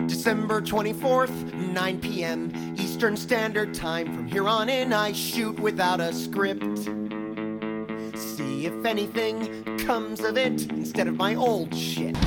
December 24th, 9 p.m. Eastern Standard Time. From here on in, I shoot without a script. See if anything comes of it instead of my old shit.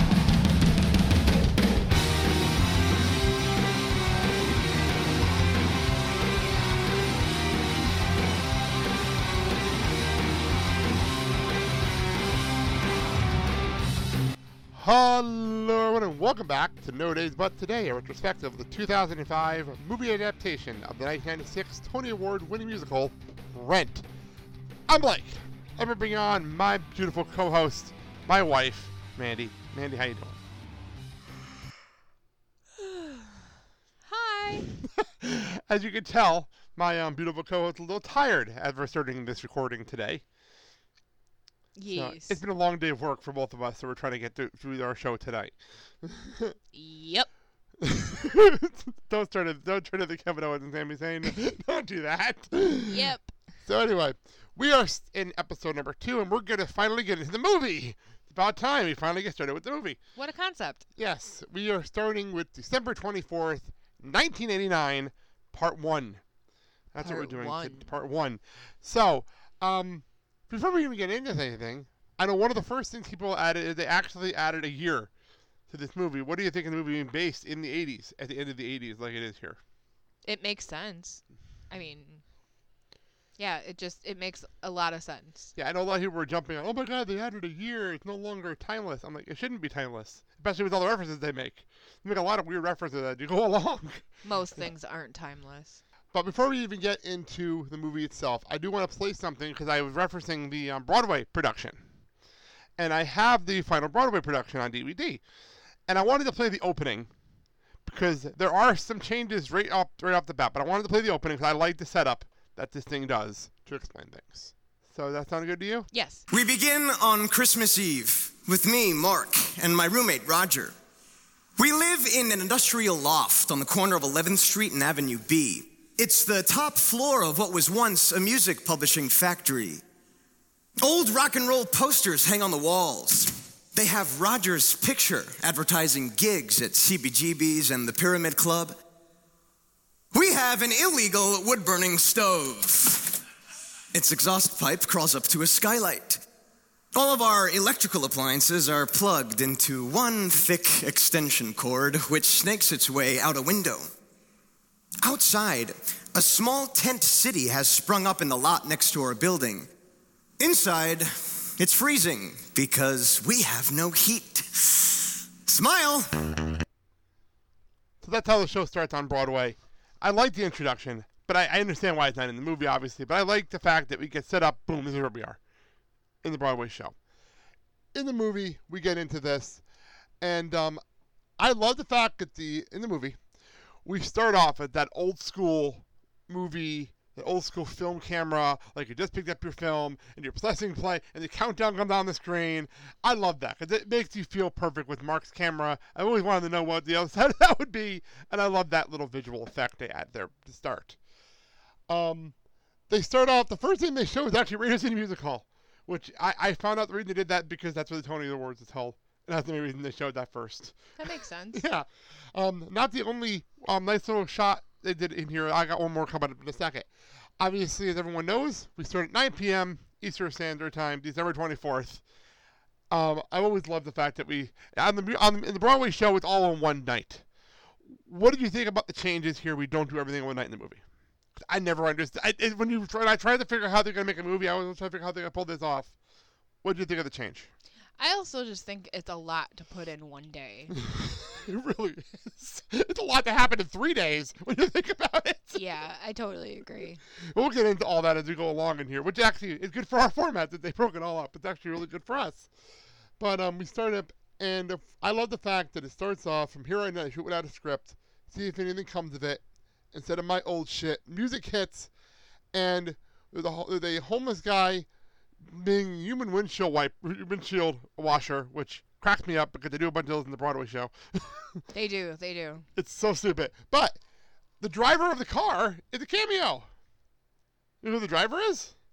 Hello everyone and welcome back to No Days But Today, a retrospective of the 2005 movie adaptation of the 1996 Tony Award winning musical, Rent. I'm Blake. I'm going to bring on my beautiful co-host, my wife, Mandy. Mandy, how you doing? Hi. As you can tell, my beautiful co-host is a little tired as we're starting this recording today. Yes. So it's been a long day of work for both of us, so we're trying to get through our show tonight. Yep. Don't turn to the Kevin Owens and Sami Zayn. Don't do that. Yep. So anyway, we are in episode number 2, and we're going to finally get into the movie. It's about time we finally get started with the movie. What a concept. Yes, we are starting with December 24th, 1989, Part 1. That's what we're doing. Part 1. So, before we even get into anything, I know one of the first things people added is they actually added a year to this movie. What do you think of the movie being based in the 80s, at the end of the 80s, like it is here? It makes sense. I mean, yeah, it makes a lot of sense. Yeah, I know a lot of people were jumping on, oh my god, they added a year, it's no longer timeless. I'm like, it shouldn't be timeless, especially with all the references they make. They make a lot of weird references as you go along. Most things aren't timeless. But before we even get into the movie itself, I do want to play something because I was referencing the Broadway production. And I have the final Broadway production on DVD. And I wanted to play the opening because there are some changes right off the bat. But I wanted to play the opening because I like the setup that this thing does to explain things. So does that sound good to you? Yes. We begin on Christmas Eve with me, Mark, and my roommate, Roger. We live in an industrial loft on the corner of 11th Street and Avenue B. It's the top floor of what was once a music publishing factory. Old rock and roll posters hang on the walls. They have Roger's picture advertising gigs at CBGB's and the Pyramid Club. We have an illegal wood-burning stove. Its exhaust pipe crawls up to a skylight. All of our electrical appliances are plugged into one thick extension cord which snakes its way out a window. Outside, a small tent city has sprung up in the lot next to our building. Inside, it's freezing because we have no heat. Smile! So that's how the show starts on Broadway. I like the introduction, but I understand why it's not in the movie, obviously. But I like the fact that we get set up, boom, this is where we are, in the Broadway show. In the movie, we get into this, and I love the fact that in the movie, we start off at that old school movie, the old school film camera, like you just picked up your film and you're pressing play and the countdown comes on the screen. I love that because it makes you feel perfect with Mark's camera. I always wanted to know what the other side of that would be, and I love that little visual effect they add there to start. They start off, the first thing they show is actually Radio City Music Hall, which I found out the reason they did that because that's where the Tony Awards is held. And that's the only reason they showed that first. That makes sense. Yeah. Not the only nice little shot they did in here. I got one more coming up in a second. Obviously, as everyone knows, we start at 9 p.m. Eastern Standard Time, December 24th. I always love the fact that in the Broadway show, it's all on one night. What did you think about the changes here? We don't do everything one night in the movie. I never understood. When I tried to figure out how they're going to make a movie, I was trying to figure out how they're going to pull this off. What did you think of the change? I also just think it's a lot to put in one day. It really is. It's a lot to happen in 3 days when you think about it. Yeah, I totally agree. We'll get into all that as we go along in here, which actually is good for our format that they broke it all up. It's actually really good for us. But we start up, and I love the fact that it starts off from here on in, I shoot without a script, see if anything comes of it. Instead of my old shit, music hits, and there's a homeless guy being human windshield washer, which cracks me up because they do a bunch of those in the Broadway show. They do. It's so stupid. But the driver of the car is a cameo. You know who the driver is?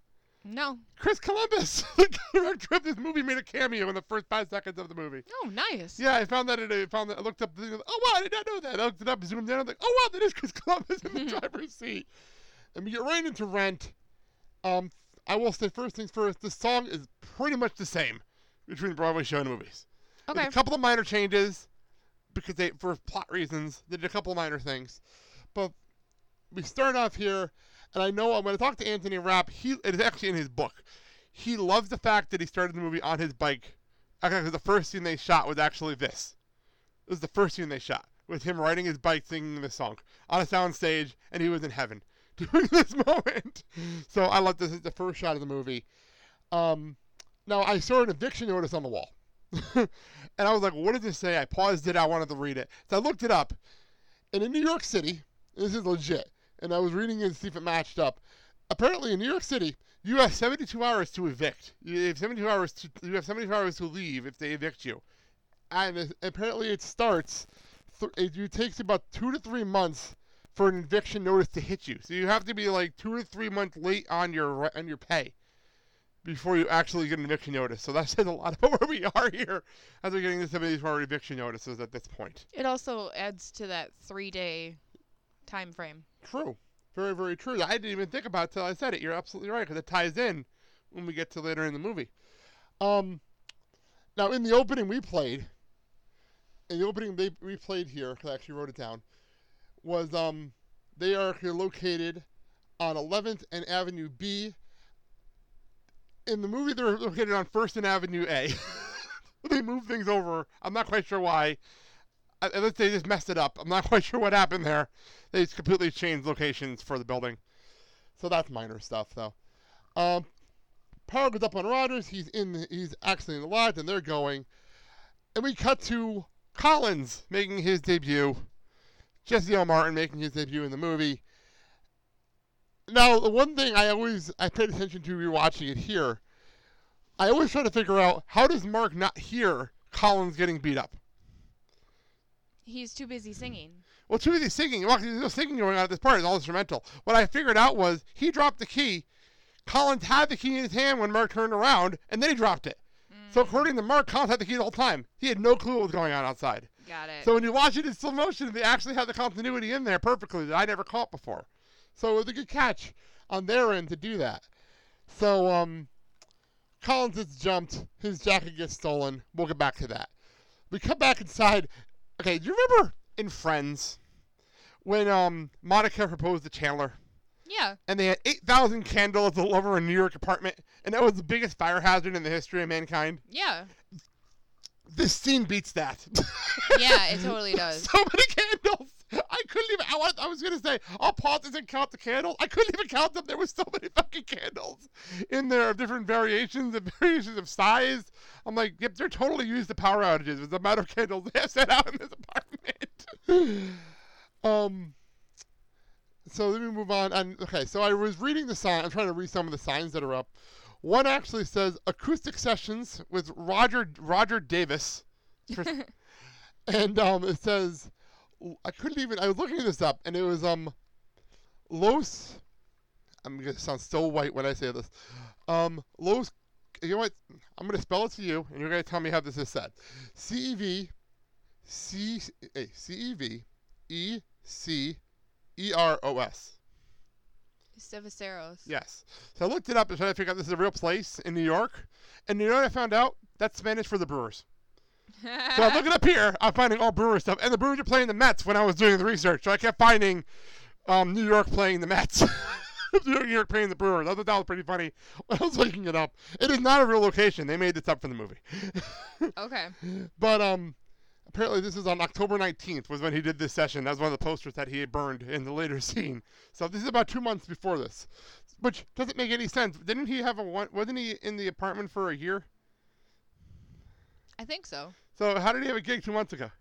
No. Chris Columbus, the director of this movie, made a cameo in the first 5 seconds of the movie. Oh, nice. Yeah, I found that. I looked up. Oh wow, I did not know that. I looked it up, zoomed in. I'm like, oh wow, that is Chris Columbus in the driver's seat. And we get right into Rent. I will say first things first. The song is pretty much the same between the Broadway show and the movies. Okay. There's a couple of minor changes because for plot reasons, they did a couple of minor things. But we start off here, and I know I'm going to talk to Anthony Rapp. It is actually in his book. He loves the fact that he started the movie on his bike. Actually, the first scene they shot was actually this. It was the first scene they shot with him riding his bike singing this song on a sound stage, and he was in heaven during this moment. So I love this. It's the first shot of the movie. Now, I saw an eviction notice on the wall. And I was like, what does this say? I paused it. I wanted to read it. So I looked it up. And in New York City, this is legit, and I was reading it to see if it matched up. Apparently, in New York City, you have 72 hours to evict. You have 72 hours to leave if they evict you. And apparently it starts, it takes about 2 to 3 months for an eviction notice to hit you. So you have to be like 2 to 3 months late on your pay before you actually get an eviction notice. So that says a lot about where we are here as we're getting some of these more eviction notices at this point. It also adds to that 3-day time frame. True. Very, very true. I didn't even think about it until I said it. You're absolutely right, because it ties in when we get to later in the movie. Now, in the opening we played here, because I actually wrote it down, was they are located on 11th and Avenue B. In the movie, they're located on 1st and Avenue A. They moved things over. I'm not quite sure why. Unless they just messed it up. I'm not quite sure what happened there. They just completely changed locations for the building. So that's minor stuff, though. Power goes up on Rogers. He's actually in the lot, and they're going. And we cut to Collins making his debut. Jesse L. Martin making his debut in the movie. Now, the one thing I paid attention to rewatching it here, I always try to figure out, how does Mark not hear Collins getting beat up? He's too busy singing. Well, too busy singing. Well, there's no singing going on at this part. It's all instrumental. What I figured out was he dropped the key. Collins had the key in his hand when Mark turned around, and then he dropped it. So according to Mark, Collins had the key the whole time. He had no clue what was going on outside. Got it. So when you watch it in slow motion, they actually have the continuity in there perfectly that I never caught before. So it was a good catch on their end to do that. So Collins gets jumped. His jacket gets stolen. We'll get back to that. We come back inside. Okay, do you remember in Friends when Monica proposed to Chandler? Yeah. And they had 8,000 candles all over a New York apartment, and that was the biggest fire hazard in the history of mankind? Yeah. This scene beats that. Yeah, it totally does. So many candles. I couldn't even, I was going to say, I'll pause this and count the candles. I couldn't even count them. There were so many fucking candles in there of different variations of size. I'm like, yep, they're totally used to power outages with the amount of candles they have set out in this apartment. So let me move on. Okay, so I was reading the sign. I'm trying to read some of the signs that are up. One actually says acoustic sessions with Roger Davis. And it says, I was looking this up, and it was Los, I'm going to sound so white when I say this. Los, you know what? I'm going to spell it to you, and you're going to tell me how this is said. Ceveros. Ceviceros. Yes. So I looked it up and tried to figure out this is a real place in New York. And you know what I found out? That's Spanish for the Brewers. So I'm looking up here, I'm finding all Brewer stuff. And the Brewers are playing the Mets when I was doing the research. So I kept finding New York playing the Mets. New York playing the Brewers. I thought that was pretty funny when I was looking it up. It is not a real location. They made this up for the movie. Okay. But apparently this is on October 19th was when he did this session. That was one of the posters that he had burned in the later scene. So this is about 2 months before this, which doesn't make any sense. Didn't he have wasn't he in the apartment for a year? I think so. So how did he have a gig 2 months ago?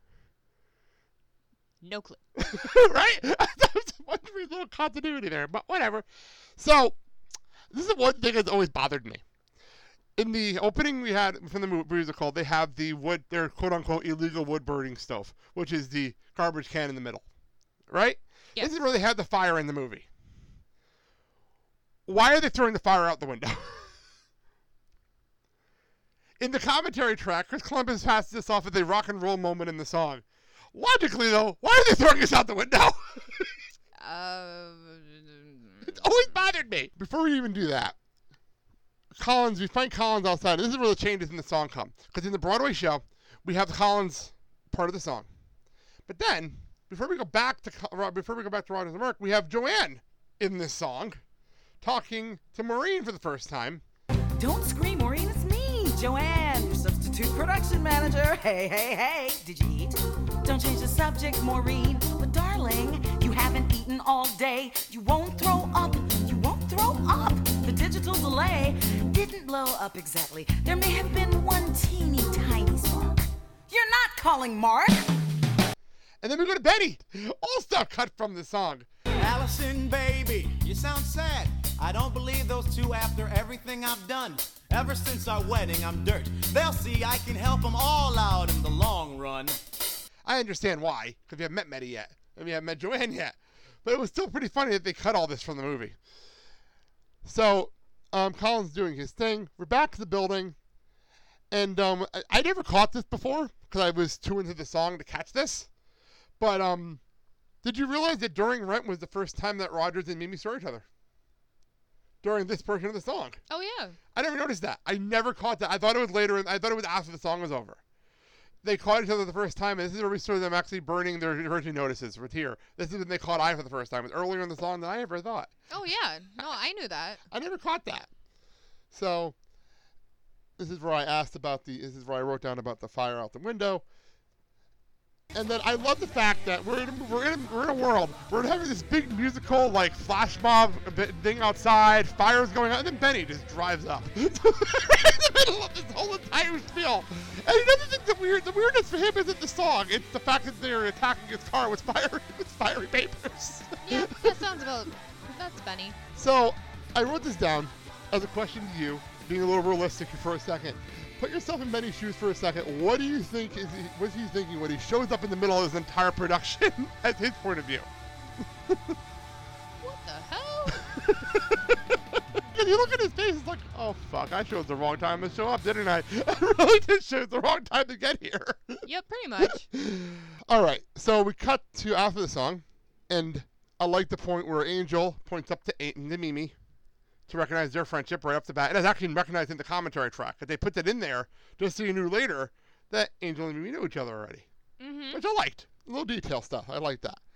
No clue. Right? There's one little continuity there, but whatever. So this is one thing that's always bothered me. In the opening we had from the musical, they have their quote-unquote illegal wood burning stove, which is the garbage can in the middle, right? Yes. This is where they had the fire in the movie. Why are they throwing the fire out the window? In the commentary track, Chris Columbus passes this off as a rock and roll moment in the song. Logically, though, why are they throwing us out the window? It's always bothered me. Before we even do that, we find Collins outside. And this is where the changes in the song come. Because in the Broadway show, we have the Collins part of the song. But then, before we go back to Rogers and Mark, we have Joanne in this song talking to Maureen for the first time. Don't scream, Maureen, it's me, Joanne, your substitute production manager. Hey, hey, hey, did you eat? Don't change the subject, Maureen. But darling, you haven't eaten all day. You won't throw up, you won't throw up. The digital delay didn't blow up exactly. There may have been one teeny tiny spark. You're not calling Mark. And then we go to Betty. All stuff cut from the song. Allison, baby, you sound sad. I don't believe those two after everything I've done. Ever since our wedding, I'm dirt. They'll see I can help them all out in the long run. I understand why, because we haven't met Betty yet, and we haven't met Joanne yet. But it was still pretty funny that they cut all this from the movie. So, Colin's doing his thing. We're back to the building. And I never caught this before, because I was too into the song to catch this. But did you realize that During Rent was the first time that Rogers and Mimi saw each other? During this portion of the song. Oh, yeah. I never noticed that. I never caught that. I thought it was later. I thought it was after the song was over. They caught each other the first time, and this is where we saw them actually burning their virgin notices with here. This is when they caught eye for the first time. It was earlier in the song than I ever thought. Oh, yeah. No, I knew that. I never caught that. So, this is where I wrote down about the fire out the window. And then I love the fact that we're in a world. We're having this big musical like flash mob thing outside, fires going on, and then Benny just drives up in the middle of this whole entire spiel. And he doesn't think the weirdness for him isn't the song; it's the fact that they're attacking his car with fiery papers. Yeah, that's Benny. So I wrote this down as a question to you, being a little realistic for a second. Put yourself in Benny's shoes for a second. What do you think what's he thinking when he shows up in the middle of his entire production as his point of view? What the hell? And you look at his face, it's like, oh fuck, I chose the wrong time to show up, didn't I? I really did choose the wrong time to get here. Yep, pretty much. Alright, so we cut to after the song, and I like the point where Angel points up to Mimi to recognize their friendship right off the bat. And it's actually recognized in the commentary track. But they put that in there just so you knew later that Angel and Mimi knew each other already. Mm-hmm. Which I liked. A little detail stuff. I like that.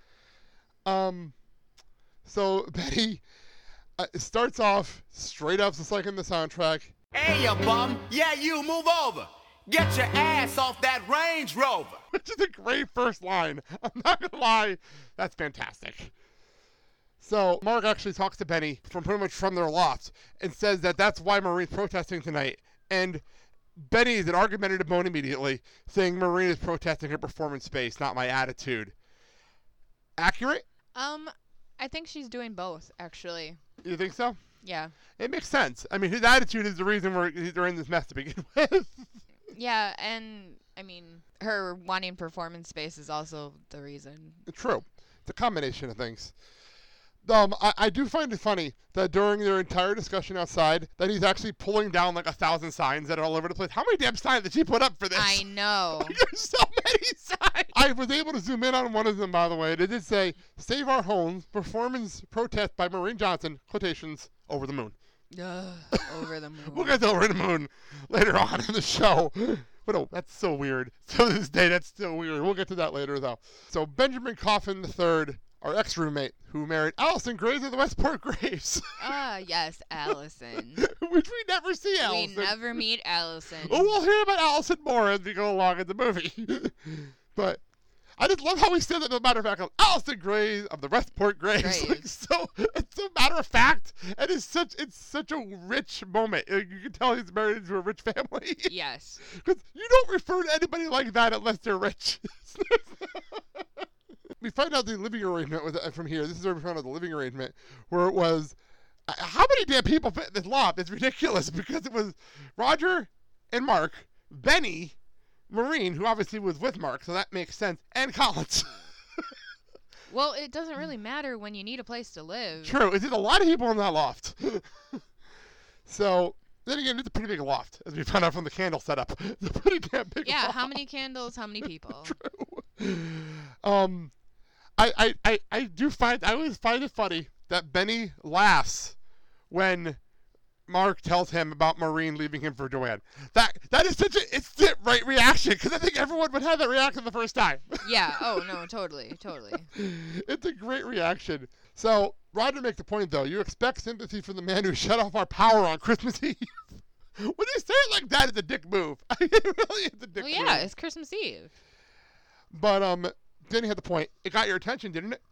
So Betty starts off straight up just like in the soundtrack. Hey, you bum. Yeah, you, move over. Get your ass off that Range Rover. Which is a great first line. I'm not going to lie. That's fantastic. So Mark actually talks to Benny pretty much from their loft and says that that's why Maureen's protesting tonight. And Benny is an argumentative moan immediately, saying Maureen is protesting her performance space, not my attitude. Accurate? I think she's doing both, actually. You think so? Yeah. It makes sense. I mean, his attitude is the reason they're in this mess to begin with. Yeah, and, I mean, her wanting performance space is also the reason. True. It's a combination of things. I do find it funny that during their entire discussion outside that he's actually pulling down like 1,000 signs that are all over the place. How many damn signs did she put up for this? I know. There's so many signs. I was able to zoom in on one of them, by the way. It did say, "Save Our Homes, performance protest by Maureen Johnson, quotations, over the moon." Over the moon. We'll get to Over the Moon later on in the show. But oh, that's so weird. So to this day, that's still weird. We'll get to that later, though. So Benjamin Coffin III, our ex-roommate, who married Allison Graves of the Westport Graves. Yes, Allison. Which we never see Allison. We never meet Allison. Oh, we'll hear about Allison more as we go along in the movie. But I just love how he says it, as a matter of fact, Allison Graves of the Westport Graves. Like, so it's so matter of fact, and it's such a rich moment. You can tell he's married into a rich family. Yes. Because you don't refer to anybody like that unless they're rich. We find out the living arrangement from here. This is where we found out the living arrangement, where it was, how many damn people fit in this loft? It's ridiculous, because it was Roger and Mark, Benny, Maureen, who obviously was with Mark, so that makes sense, and Collins. Well, it doesn't really matter when you need a place to live. True. It's just a lot of people in that loft. So Then again, it's a pretty big loft, as we found out from the candle setup. It's a pretty damn big Yeah, loft. how many candles, how many people? I do find, I always find it funny that Benny laughs when Mark tells him about Maureen leaving him for Joanne. That is such an instant right reaction, because I think everyone would have that reaction the first time. Yeah, oh no, totally. It's a great reaction. So, Roger makes the point, though. You expect sympathy from the man who shut off our power on Christmas Eve. When you say it like that, it's a dick move. It really is a dick move. Well, yeah, it's Christmas Eve. But, Denny had the point. It got your attention, didn't it?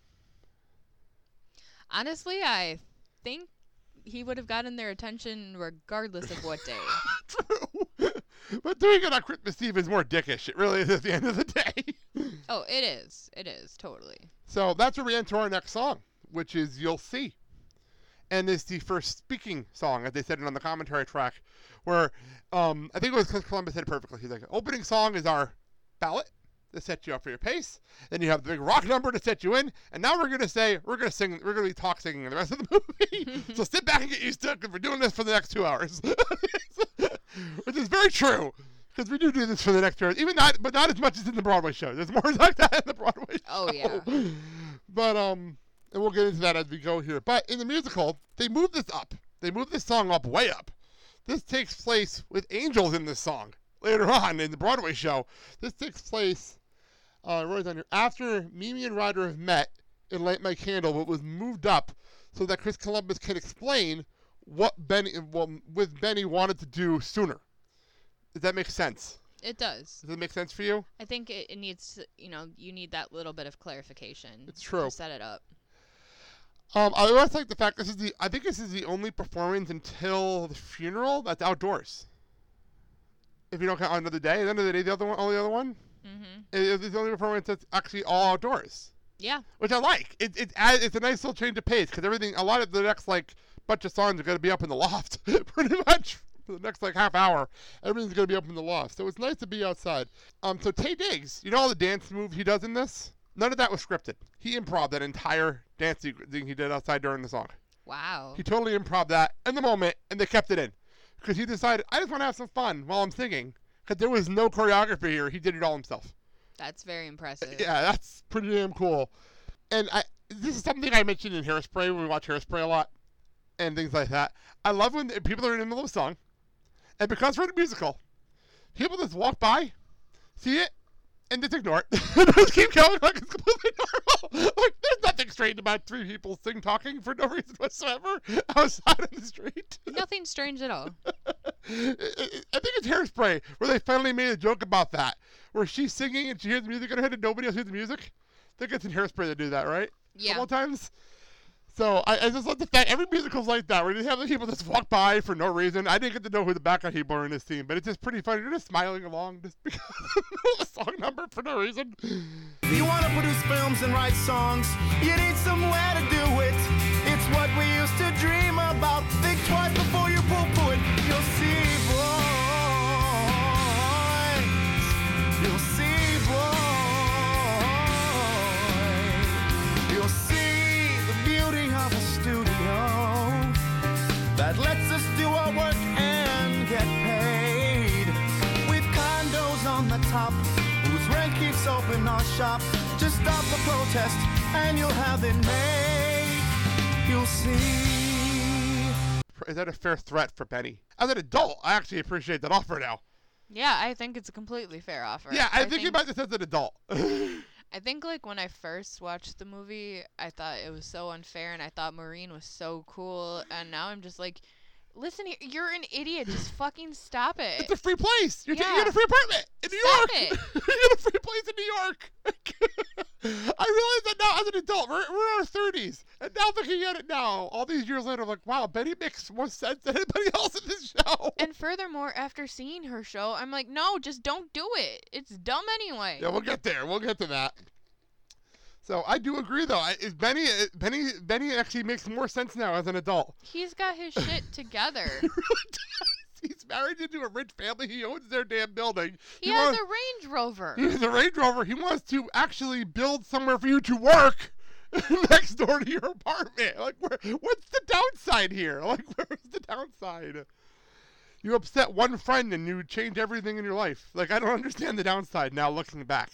Honestly, I think he would have gotten their attention regardless of what day. True. But doing it on Christmas Eve is more dickish. It really is at the end of the day. Oh, it is. It is, totally. So that's where we enter our next song, which is You'll See. And it's the first speaking song, as they said it on the commentary track, where I think it was because Columbus said it perfectly. He's like, opening song is our ballot to set you up for your pace. Then you have the big rock number to set you in. And now we're going to sing, we're going to be talk singing the rest of the movie. So sit back and get used to it, because we're doing this for the next 2 hours. Which is very true, because we do this for the next 2 hours. But not as much as in the Broadway show. There's more like that in the Broadway show. Oh, yeah. But, and we'll get into that as we go here. But in the musical, they move this up. They move this song up, way up. This takes place with angels in this song. Later on in the Broadway show, this takes place right down here, after Mimi and Roger have met in Light My Candle, but was moved up so that Chris Columbus can explain what Benny wanted to do sooner. Does that make sense? It does. Does it make sense for you? I think it needs to, you need that little bit of clarification. It's true. To set it up. I always like the fact I think this is the only performance until the funeral that's outdoors. If you don't count Another Day, the end of the day, the only other one. Mm-hmm. It's the only performance that's actually all outdoors. Yeah. Which I like. It's a nice little change of pace, because a lot of the next bunch of songs are going to be up in the loft, pretty much. For the next half hour, everything's going to be up in the loft. So it's nice to be outside. So Taye Diggs, all the dance moves he does in this? None of that was scripted. He improv that entire dance thing he did outside during the song. Wow. He totally improv that in the moment, and they kept it in. Because he decided, I just want to have some fun while I'm singing. Because there was no choreography here. He did it all himself. That's very impressive. Yeah, that's pretty damn cool. And this is something I mentioned in Hairspray, when we watch Hairspray a lot, and things like that. I love when people are in the middle of a song, and because we're in a musical, people just walk by, see it, and just ignore it. Just keep going like it's completely normal. There's nothing strange about three people talking for no reason whatsoever outside in the street. Nothing strange at all. I think it's Hairspray where they finally made a joke about that, where she's singing and she hears the music in her head and nobody else hears the music. I think it's in Hairspray to do that, right? Yeah. A couple of times. So I just love the fact every musical's like that, where you have the people just walk by for no reason. I didn't get to know who the background people are in this scene, but it's just pretty funny. They're just smiling along just because of a song number for no reason. If you want to produce films and write songs, you need somewhere to do it. It's what we used to dream about. Think twice before you poo-poo it. You'll see, boys. You'll see, boys. You'll see the beauty of a studio that lets us do our work and get paid. With condos on the top, whose rent keeps open our shop. Just stop the protest and you'll have it made. You'll see. Is that a fair threat for Benny? As an adult, I actually appreciate that offer now. Yeah, I think it's a completely fair offer. Yeah, I think about this as an adult. I think when I first watched the movie, I thought it was so unfair, and I thought Maureen was so cool, and now I'm just like, listen here, you're an idiot. Just fucking stop it. It's a free place. You're Yeah. in a free apartment in New Stop York. it. You're in a free place in New York. I realize that now as an adult. We're in our 30s. And now looking at it now, all these years later, I'm like, wow, Benny makes more sense than anybody else in this show. And furthermore, after seeing her show, I'm like, no, just don't do it. It's dumb anyway. Yeah, we'll get there. We'll get to that. So I do agree, though. Benny actually makes more sense now as an adult. He's got his shit together. He really does. He's married into a rich family. He owns their damn building. He has a Range Rover. He has a Range Rover. He wants to actually build somewhere for you to work next door to your apartment. Like, what's the downside here? Like, where's the downside? You upset one friend and you change everything in your life. Like, I don't understand the downside now looking back.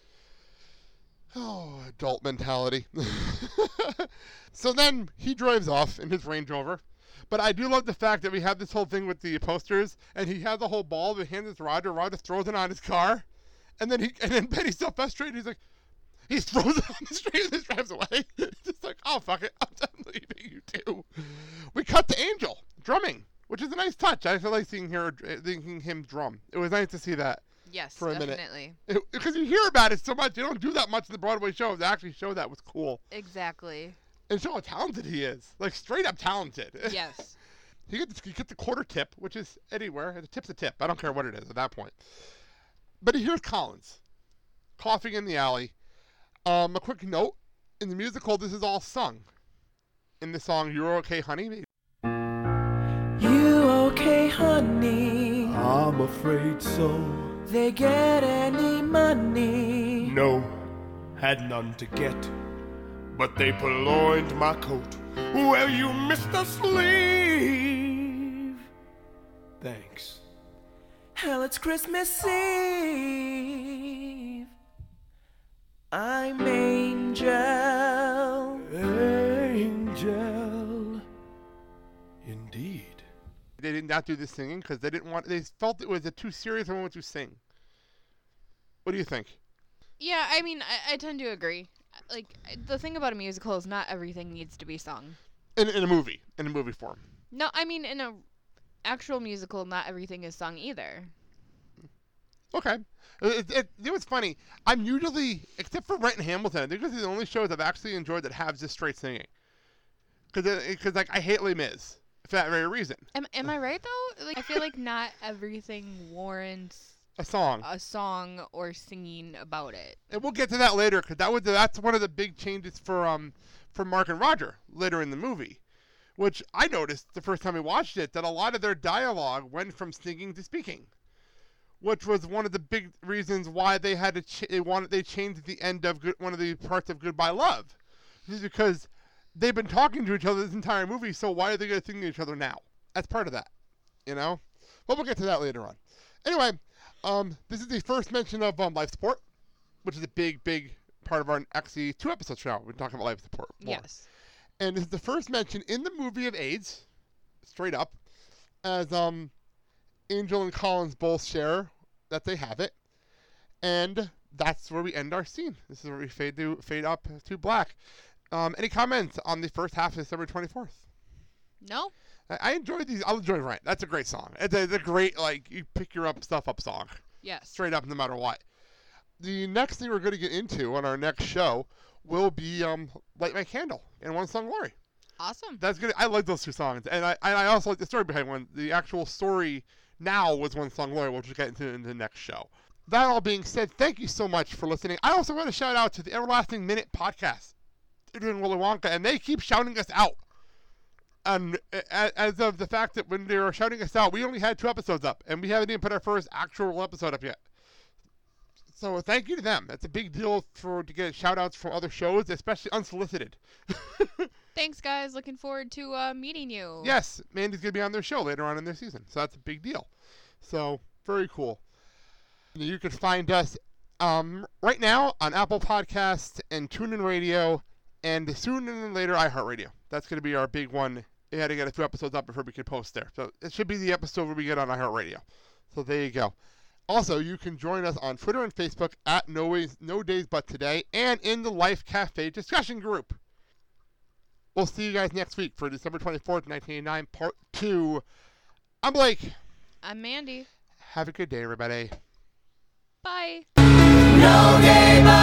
Oh, adult mentality. So then he drives off in his Range Rover. But I do love the fact that we have this whole thing with the posters, and he has the whole ball that hands it to Roger. Roger throws it on his car, and then Betty's so frustrated, he's like, he throws it on the street and just drives away. He's just like, oh, fuck it, I'm leaving you too. We cut to Angel drumming, which is a nice touch. I feel like seeing him drum. It was nice to see that. Yes, for a definitely. minute. Because you hear about it so much. You don't do that much in the Broadway shows. To actually show that was cool. Exactly. And show how talented he is. Like, straight up talented. Yes. He gets the quarter tip, which is anywhere. The tip's a tip. I don't care what it is at that point. But he hears Collins coughing in the alley. A quick note. In the musical, this is all sung. In the song, You're Okay, Honey. You okay, honey? I'm afraid so. They get any money? No, had none to get. But they purloined my coat. Well, you missed a sleeve. Thanks. Hell, it's Christmas Eve. I'm Angel. Angel. Indeed. They did not do the singing because they felt it was a too serious moment to sing. What do you think? Yeah, I mean, I tend to agree. Like, the thing about a musical is not everything needs to be sung. In a movie form. No, I mean, in a actual musical, not everything is sung either. Okay. It was funny. I'm usually, except for Rent and Hamilton, I think this is the only shows I've actually enjoyed that have just straight singing. Because like, I hate Les Mis for that very reason. Am I right, though? Like, I feel like not everything warrants A song or singing about it. And we'll get to that later, because that's one of the big changes for Mark and Roger later in the movie, which I noticed the first time we watched it, that a lot of their dialogue went from singing to speaking, which was one of the big reasons why they had to they changed the end of one of the parts of Goodbye Love, is because they've been talking to each other this entire movie, so why are they going to sing to each other now? That's part of that, you know. But we'll get to that later on. Anyway. This is the first mention of life support, which is a big, big part of our actually 2 episodes from now. We're talking about life support more. Yes. And this is the first mention in the movie of AIDS, straight up, as Angel and Collins both share that they have it. And that's where we end our scene. This is where we fade up to black. Any comments on the first half of December 24th? No. I enjoy these. I'll enjoy Rent. That's a great song. It's a great, like, you pick your stuff up song. Yes. Straight up, no matter what. The next thing we're going to get into on our next show will be Light My Candle and One Song Glory. Awesome. That's good. I like those 2 songs. And I also like the story behind one. The actual story now was One Song Glory. We'll just get into in the next show. That all being said, thank you so much for listening. I also want to shout out to the Everlasting Minute podcast. They're doing Willy Wonka, and they keep shouting us out. And as of the fact that when they were shouting us out, we only had 2 episodes up, and we haven't even put our first actual episode up yet. So thank you to them. That's a big deal to get shout-outs from other shows, especially unsolicited. Thanks, guys. Looking forward to meeting you. Yes, Mandy's going to be on their show later on in their season, so that's a big deal. So, very cool. You can find us right now on Apple Podcasts and TuneIn Radio, and soon and then later iHeartRadio. That's going to be our big one. We had to get a few episodes up before we could post there. So it should be the episode where we get on iHeartRadio. So there you go. Also, you can join us on Twitter and Facebook at No Days But Today and in the Life Cafe discussion group. We'll see you guys next week for December 24th, 1989, Part 2. I'm Blake. I'm Mandy. Have a good day, everybody. Bye. No day but